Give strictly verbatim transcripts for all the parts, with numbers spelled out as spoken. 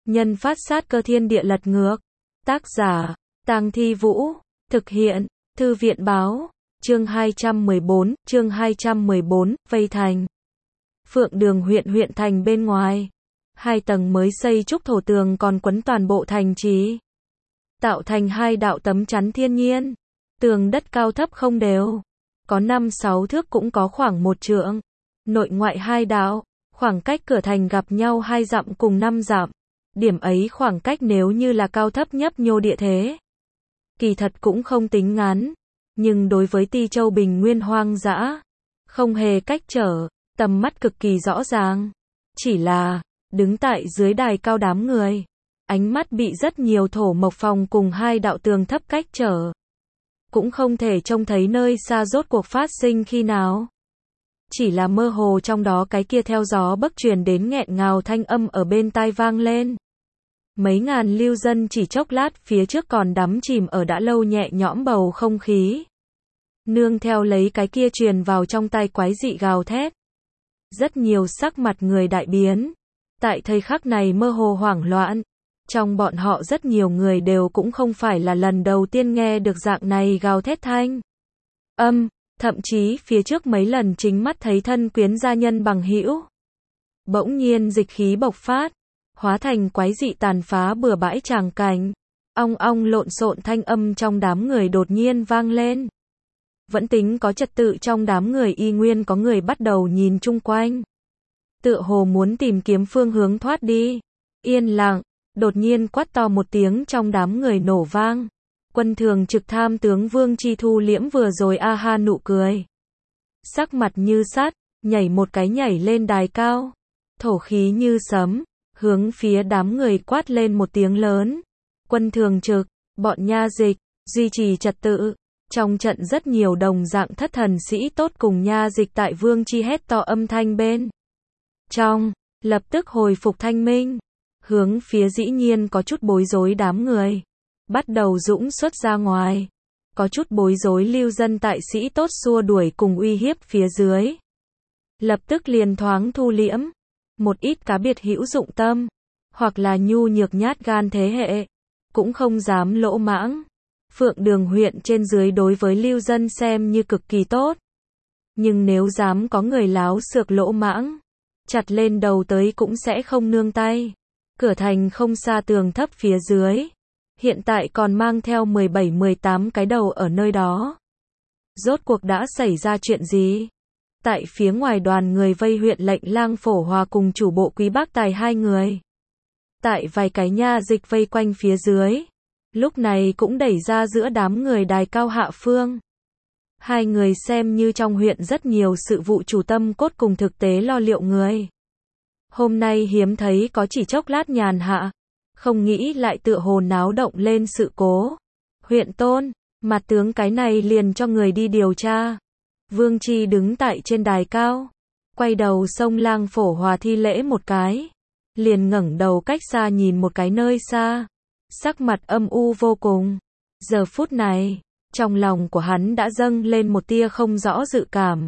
Nhân phát sát cơ thiên địa lật ngược. Tác giả, Tang Thi Vũ. Thực hiện, Thư viện báo. Chương hai trăm mười bốn, chương hai trăm mười bốn, Vây Thành. Phượng Đường huyện huyện thành bên ngoài. Hai tầng mới xây trúc thổ tường còn quấn toàn bộ thành trì. Tạo thành hai đạo tấm chắn thiên nhiên. Tường đất cao thấp không đều. Có năm sáu thước cũng có khoảng một trượng. Nội ngoại hai đạo. Khoảng cách cửa thành gặp nhau hai dặm cùng năm dặm. Điểm ấy khoảng cách nếu như là cao thấp nhấp nhô địa thế. Kỳ thật cũng không tính ngắn. Nhưng đối với Ti Châu Bình Nguyên hoang dã, không hề cách trở, tầm mắt cực kỳ rõ ràng. Chỉ là, đứng tại dưới đài cao đám người, ánh mắt bị rất nhiều thổ mộc phòng cùng hai đạo tường thấp cách trở. Cũng không thể trông thấy nơi xa rốt cuộc phát sinh khi nào. Chỉ là mơ hồ trong đó cái kia theo gió bấc truyền đến nghẹn ngào thanh âm ở bên tai vang lên. Mấy ngàn lưu dân chỉ chốc lát phía trước còn đắm chìm ở đã lâu nhẹ nhõm bầu không khí. Nương theo lấy cái kia truyền vào trong tai quái dị gào thét. Rất nhiều sắc mặt người đại biến. Tại thời khắc này mơ hồ hoảng loạn. Trong bọn họ rất nhiều người đều cũng không phải là lần đầu tiên nghe được dạng này gào thét thanh âm, thậm chí phía trước mấy lần chính mắt thấy thân quyến gia nhân bằng hữu. Bỗng nhiên dịch khí bộc phát, hóa thành quái dị tàn phá bừa bãi tràng cảnh. Ong ong lộn xộn thanh âm trong đám người đột nhiên vang lên. Vẫn tính có trật tự trong đám người y nguyên có người bắt đầu nhìn chung quanh. Tựa hồ muốn tìm kiếm phương hướng thoát đi. Yên lặng, đột nhiên quát to một tiếng trong đám người nổ vang. Quân thường trực tham tướng Vương Chi thu liễm vừa rồi a ha nụ cười. Sắc mặt như sắt, nhảy một cái nhảy lên đài cao. Thổ khí như sấm, hướng phía đám người quát lên một tiếng lớn. Quân thường trực, bọn nha dịch, duy trì trật tự. Trong trận rất nhiều đồng dạng thất thần sĩ tốt cùng nha dịch tại Vương Chi hét to âm thanh bên trong, lập tức hồi phục thanh minh. Hướng phía dĩ nhiên có chút bối rối đám người. Bắt đầu dũng xuất ra ngoài. Có chút bối rối lưu dân tại sĩ tốt xua đuổi cùng uy hiếp phía dưới. Lập tức liền thoáng thu liễm. Một ít cá biệt hữu dụng tâm. Hoặc là nhu nhược nhát gan thế hệ. Cũng không dám lỗ mãng. Phượng Đường huyện trên dưới đối với lưu dân xem như cực kỳ tốt. Nhưng nếu dám có người láo xược lỗ mãng, chặt lên đầu tới cũng sẽ không nương tay. Cửa thành không xa tường thấp phía dưới. Hiện tại còn mang theo mười bảy mười tám cái đầu ở nơi đó. Rốt cuộc đã xảy ra chuyện gì? Tại phía ngoài đoàn người vây huyện lệnh Lang Phổ Hòa cùng chủ bộ Quý Bác Tài hai người. Tại vài cái nha dịch vây quanh phía dưới. Lúc này cũng đẩy ra giữa đám người đài cao hạ phương. Hai người xem như trong huyện rất nhiều sự vụ chủ tâm cốt cùng thực tế lo liệu người. Hôm nay hiếm thấy có chỉ chốc lát nhàn hạ. Không nghĩ lại tựa hồ náo động lên sự cố. Huyện Tôn, mặt tướng cái này liền cho người đi điều tra. Vương Chi đứng tại trên đài cao. Quay đầu xông Lang Phổ Hòa thi lễ một cái. Liền ngẩng đầu cách xa nhìn một cái nơi xa. Sắc mặt âm u vô cùng. Giờ phút này, trong lòng của hắn đã dâng lên một tia không rõ dự cảm.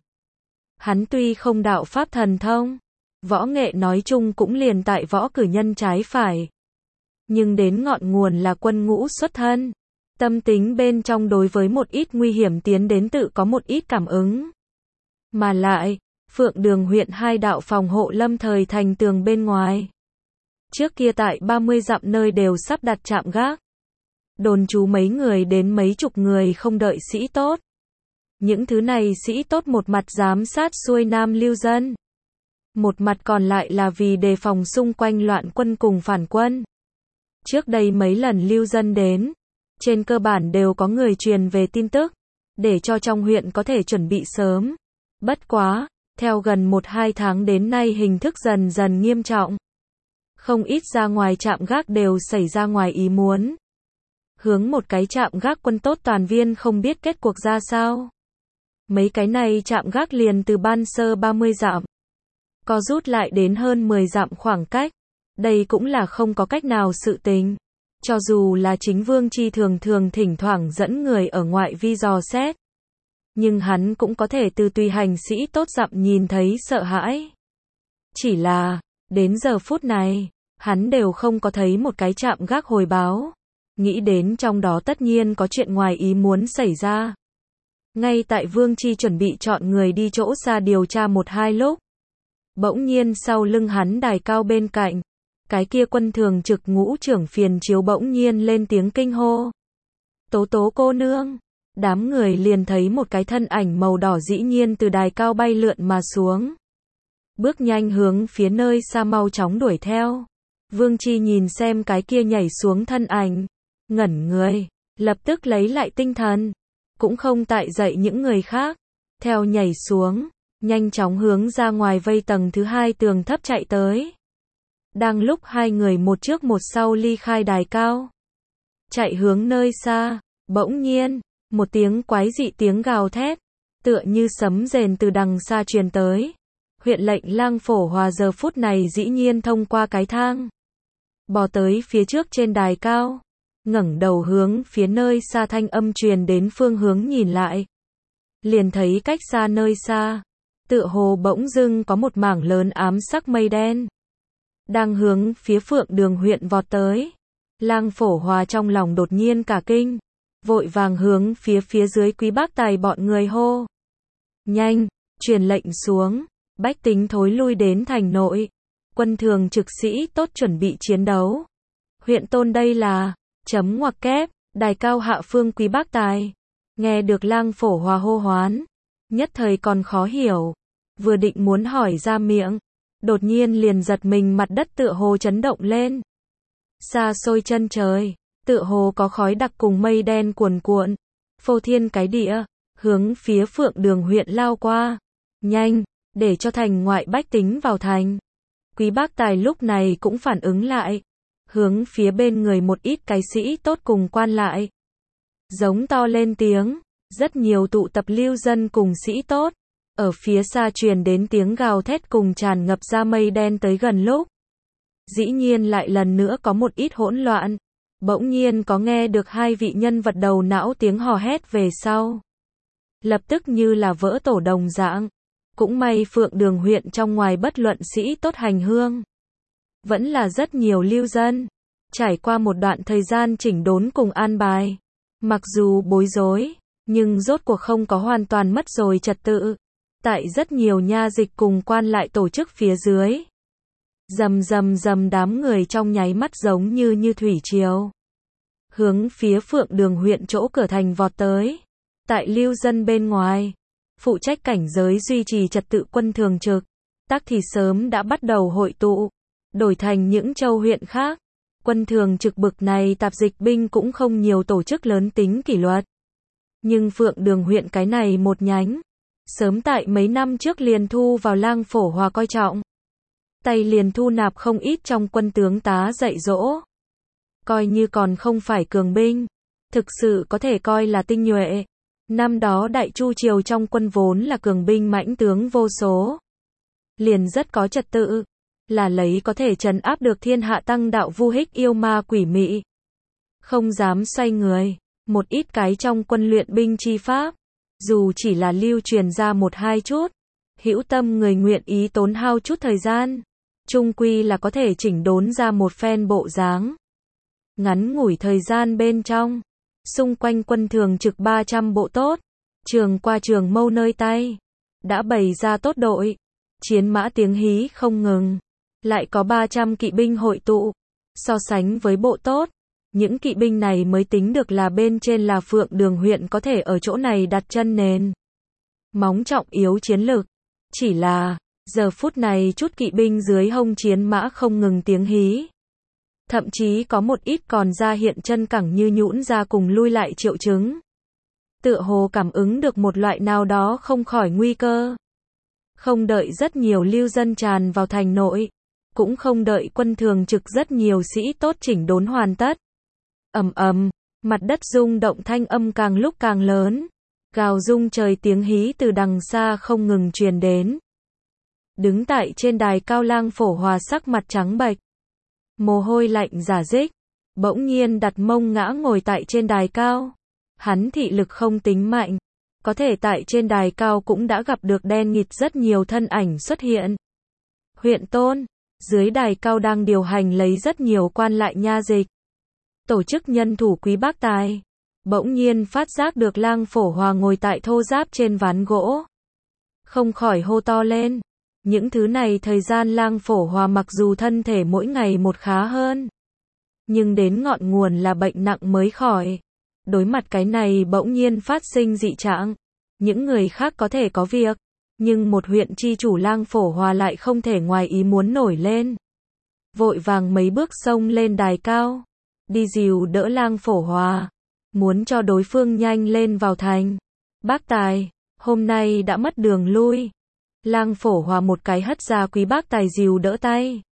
Hắn tuy không đạo pháp thần thông, võ nghệ nói chung cũng liền tại võ cử nhân trái phải. Nhưng đến ngọn nguồn là quân ngũ xuất thân. Tâm tính bên trong đối với một ít nguy hiểm tiến đến tự có một ít cảm ứng. Mà lại, Phượng Đường huyện hai đạo phòng hộ lâm thời thành tường bên ngoài. Trước kia tại ba mươi dặm nơi đều sắp đặt trạm gác. Đồn trú mấy người đến mấy chục người không đợi sĩ tốt. Những thứ này sĩ tốt một mặt giám sát xuôi nam lưu dân. Một mặt còn lại là vì đề phòng xung quanh loạn quân cùng phản quân. Trước đây mấy lần lưu dân đến, trên cơ bản đều có người truyền về tin tức, để cho trong huyện có thể chuẩn bị sớm. Bất quá, theo gần một hai tháng đến nay hình thức dần dần nghiêm trọng. Không ít ra ngoài trạm gác đều xảy ra ngoài ý muốn. Hướng một cái trạm gác quân tốt toàn viên không biết kết cuộc ra sao. Mấy cái này trạm gác liền từ ban sơ ba mươi dặm. Có rút lại đến hơn mười dặm khoảng cách. Đây cũng là không có cách nào sự tình. Cho dù là chính Vương Chi thường thường thỉnh thoảng dẫn người ở ngoại vi dò xét. Nhưng hắn cũng có thể từ tùy hành sĩ tốt dặm nhìn thấy sợ hãi. Chỉ là, đến giờ phút này, hắn đều không có thấy một cái trạm gác hồi báo. Nghĩ đến trong đó tất nhiên có chuyện ngoài ý muốn xảy ra. Ngay tại Vương Chi chuẩn bị chọn người đi chỗ xa điều tra một hai lúc. Bỗng nhiên sau lưng hắn đài cao bên cạnh, cái kia quân thường trực ngũ trưởng phiền chiếu bỗng nhiên lên tiếng kinh hô. Tố tố cô nương. Đám người liền thấy một cái thân ảnh màu đỏ dĩ nhiên từ đài cao bay lượn mà xuống. Bước nhanh hướng phía nơi xa mau chóng đuổi theo. Vương Chi nhìn xem cái kia nhảy xuống thân ảnh, ngẩn người, lập tức lấy lại tinh thần, cũng không tại dậy những người khác, theo nhảy xuống, nhanh chóng hướng ra ngoài vây tầng thứ hai tường thấp chạy tới. Đang lúc hai người một trước một sau ly khai đài cao, chạy hướng nơi xa, bỗng nhiên, một tiếng quái dị tiếng gào thét, tựa như sấm rền từ đằng xa truyền tới. Huyện lệnh Lang Phổ Hòa giờ phút này dĩ nhiên thông qua cái thang, bò tới phía trước trên đài cao, ngẩng đầu hướng phía nơi xa thanh âm truyền đến phương hướng nhìn lại. Liền thấy cách xa nơi xa, tựa hồ bỗng dưng có một mảng lớn ám sắc mây đen, đang hướng phía Phượng Đường huyện vọt tới. Lang Phổ Hòa trong lòng đột nhiên cả kinh, vội vàng hướng phía phía dưới Quý Bác Tài bọn người hô. Nhanh, truyền lệnh xuống, bách tính thối lui đến thành nội. Quân thường trực sĩ tốt chuẩn bị chiến đấu. Huyện tôn đây là, chấm ngoặc kép, đài cao hạ phương Quý Bác Tài. Nghe được Lang Phổ Hòa hô hoán, nhất thời còn khó hiểu. Vừa định muốn hỏi ra miệng, đột nhiên liền giật mình mặt đất tựa hồ chấn động lên. Xa xôi chân trời, tựa hồ có khói đặc cùng mây đen cuồn cuộn, phô thiên cái địa, hướng phía Phượng Đường huyện lao qua. Nhanh, để cho thành ngoại bách tính vào thành. Quý Bác Tài lúc này cũng phản ứng lại, hướng phía bên người một ít cái sĩ tốt cùng quan lại, giống to lên tiếng. Rất nhiều tụ tập lưu dân cùng sĩ tốt, ở phía xa truyền đến tiếng gào thét cùng tràn ngập ra mây đen tới gần lúc. Dĩ nhiên lại lần nữa có một ít hỗn loạn, bỗng nhiên có nghe được hai vị nhân vật đầu não tiếng hò hét về sau. Lập tức như là vỡ tổ đồng dạng. Cũng may Phượng Đường huyện trong ngoài bất luận sĩ tốt hành hương, vẫn là rất nhiều lưu dân. Trải qua một đoạn thời gian chỉnh đốn cùng an bài, mặc dù bối rối, nhưng rốt cuộc không có hoàn toàn mất rồi trật tự. Tại rất nhiều nha dịch cùng quan lại tổ chức phía dưới, rầm rầm rầm đám người trong nháy mắt giống như như thủy triều, hướng phía Phượng Đường huyện chỗ cửa thành vọt tới. Tại lưu dân bên ngoài, phụ trách cảnh giới duy trì trật tự quân thường trực, tác thì sớm đã bắt đầu hội tụ, đổi thành những châu huyện khác. Quân thường trực bực này tạp dịch binh cũng không nhiều tổ chức lớn tính kỷ luật. Nhưng Phượng Đường huyện cái này một nhánh, sớm tại mấy năm trước liền thu vào Lang Phổ Hòa coi trọng. Tay liền thu nạp không ít trong quân tướng tá dạy dỗ. Coi như còn không phải cường binh, thực sự có thể coi là tinh nhuệ. Năm đó Đại Chu Triều trong quân vốn là cường binh mãnh tướng vô số, liền rất có trật tự, là lấy có thể trấn áp được thiên hạ tăng đạo vu hích yêu ma quỷ mị, không dám xoay người. Một ít cái trong quân luyện binh chi pháp, dù chỉ là lưu truyền ra một hai chút, hữu tâm người nguyện ý tốn hao chút thời gian, chung quy là có thể chỉnh đốn ra một phen bộ dáng. Ngắn ngủi thời gian bên trong, xung quanh quân thường trực ba trăm bộ tốt, trường qua trường mâu nơi tay, đã bày ra tốt đội, chiến mã tiếng hí không ngừng, lại có ba trăm kỵ binh hội tụ. So sánh với bộ tốt, những kỵ binh này mới tính được là bên trên là Phượng Đường huyện có thể ở chỗ này đặt chân nền móng trọng yếu chiến lược. Chỉ là, giờ phút này chút kỵ binh dưới hông chiến mã không ngừng tiếng hí. Thậm chí có một ít còn ra hiện chân cẳng như nhũn ra cùng lui lại triệu chứng. Tựa hồ cảm ứng được một loại nào đó không khỏi nguy cơ. Không đợi rất nhiều lưu dân tràn vào thành nội, cũng không đợi quân thường trực rất nhiều sĩ tốt chỉnh đốn hoàn tất. Ầm ầm, mặt đất rung động thanh âm càng lúc càng lớn, gào rung trời tiếng hí từ đằng xa không ngừng truyền đến. Đứng tại trên đài cao Lang Phổ Hòa sắc mặt trắng bệch, mồ hôi lạnh rả rích, bỗng nhiên đặt mông ngã ngồi tại trên đài cao. Hắn thị lực không tính mạnh, có thể tại trên đài cao cũng đã gặp được đen nghịt rất nhiều thân ảnh xuất hiện. Huyện tôn, dưới đài cao đang điều hành lấy rất nhiều quan lại nha dịch. Tổ chức nhân thủ quý bác tài. Bỗng nhiên phát giác được Lang Phổ Hòa ngồi tại thô giáp trên ván gỗ. Không khỏi hô to lên. Những thứ này thời gian Lang Phổ Hòa mặc dù thân thể mỗi ngày một khá hơn. Nhưng đến ngọn nguồn là bệnh nặng mới khỏi. Đối mặt cái này bỗng nhiên phát sinh dị trạng. Những người khác có thể có việc. Nhưng một huyện chi chủ Lang Phổ Hòa lại không thể ngoài ý muốn nổi lên. Vội vàng mấy bước xông lên đài cao. Đi dìu đỡ Lang Phổ Hòa. Muốn cho đối phương nhanh lên vào thành. Bác tài, hôm nay đã mất đường lui. Lang Phổ Hòa một cái hất ra quý bác tài dìu đỡ tay.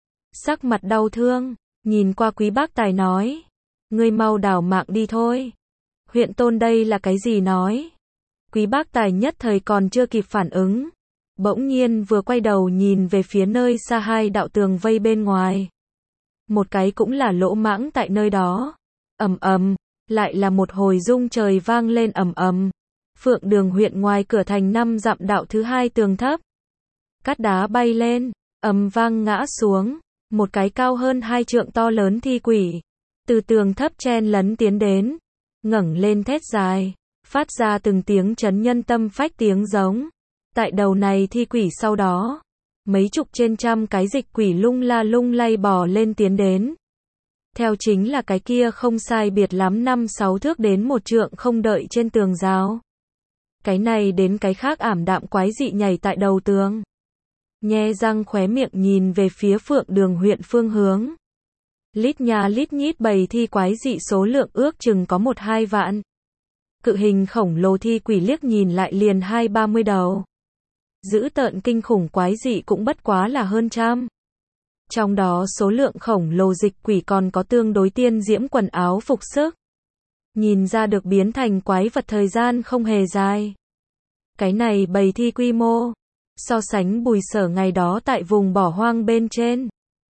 Sắc mặt đau thương, nhìn qua quý bác tài nói. Ngươi mau đảo mạng đi thôi. Huyện tôn đây là cái gì nói? Quý bác tài nhất thời còn chưa kịp phản ứng. Bỗng nhiên vừa quay đầu nhìn về phía nơi xa hai đạo tường vây bên ngoài. Một cái cũng là lỗ mãng tại nơi đó. Ầm ầm, lại là một hồi rung trời vang lên ầm ầm. Phượng Đường huyện ngoài cửa thành năm dặm đạo thứ hai tường thấp. Cát đá bay lên, ầm vang ngã xuống. Một cái cao hơn hai trượng to lớn thi quỷ. Từ tường thấp chen lấn tiến đến. Ngẩng lên thét dài. Phát ra từng tiếng chấn nhân tâm phách tiếng giống. Tại đầu này thi quỷ sau đó. Mấy chục trên trăm cái dịch quỷ lung la lung lay bò lên tiến đến. Theo chính là cái kia không sai biệt lắm năm sáu thước đến một trượng không đợi trên tường rào. Cái này đến cái khác ảm đạm quái dị nhảy tại đầu tường. Nhe răng khóe miệng nhìn về phía Phượng Đường huyện phương hướng. Lít nhà lít nhít bầy thi quái dị số lượng ước chừng có một hai vạn. Cự hình khổng lồ thi quỷ liếc nhìn lại liền hai ba mươi đầu. Dữ tợn kinh khủng quái dị cũng bất quá là hơn trăm. Trong đó số lượng khổng lồ dịch quỷ còn có tương đối tiên diễm quần áo phục sức. Nhìn ra được biến thành quái vật thời gian không hề dài. Cái này bầy thi quy mô. So sánh Bùi Sở ngày đó tại vùng bỏ hoang bên trên.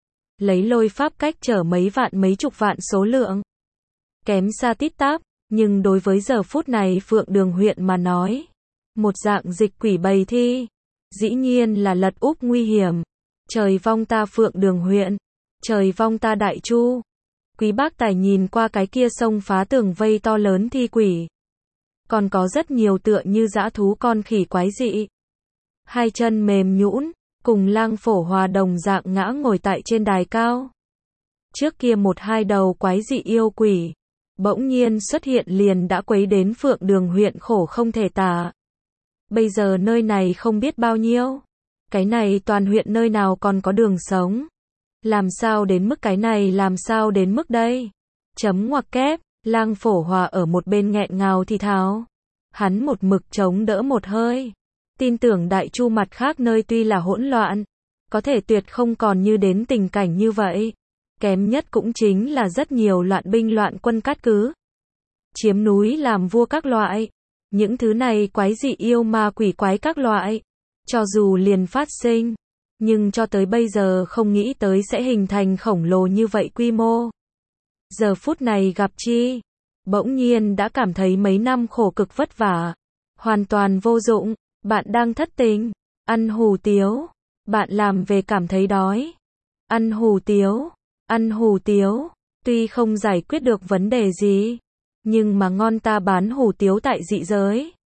Lấy lôi pháp cách chở mấy vạn mấy chục vạn số lượng. Kém xa tít tắp, nhưng đối với giờ phút này Phượng Đường huyện mà nói. Một dạng dịch quỷ bầy thi. Dĩ nhiên là lật úp nguy hiểm. Trời vong ta Phượng Đường huyện. Trời vong ta Đại Chu. Quý bác tài nhìn qua cái kia sông phá tường vây to lớn thi quỷ. Còn có rất nhiều tựa như dã thú con khỉ quái dị. Hai chân mềm nhũn, cùng Lang Phổ Hòa đồng dạng ngã ngồi tại trên đài cao. Trước kia một hai đầu quái dị yêu quỷ. Bỗng nhiên xuất hiện liền đã quấy đến Phượng Đường huyện khổ không thể tả. Bây giờ nơi này không biết bao nhiêu. Cái này toàn huyện nơi nào còn có đường sống. Làm sao đến mức cái này làm sao đến mức đây? Chấm ngoặc kép, Lang Phổ Hòa ở một bên nghẹn ngào thì thào. Hắn một mực chống đỡ một hơi. Tin tưởng Đại Chu mặt khác nơi tuy là hỗn loạn. Có thể tuyệt không còn như đến tình cảnh như vậy. Kém nhất cũng chính là rất nhiều loạn binh loạn quân cát cứ. Chiếm núi làm vua các loại. Những thứ này quái dị yêu ma quỷ quái các loại. Cho dù liền phát sinh. Nhưng cho tới bây giờ không nghĩ tới sẽ hình thành khổng lồ như vậy quy mô. Giờ phút này gặp chi. Bỗng nhiên đã cảm thấy mấy năm khổ cực vất vả. Hoàn toàn vô dụng. Bạn đang thất tình. Ăn hủ tiếu. Bạn làm về cảm thấy đói. Ăn hủ tiếu. Ăn hủ tiếu. Tuy không giải quyết được vấn đề gì. Nhưng mà ngon ta bán hủ tiếu tại dị giới.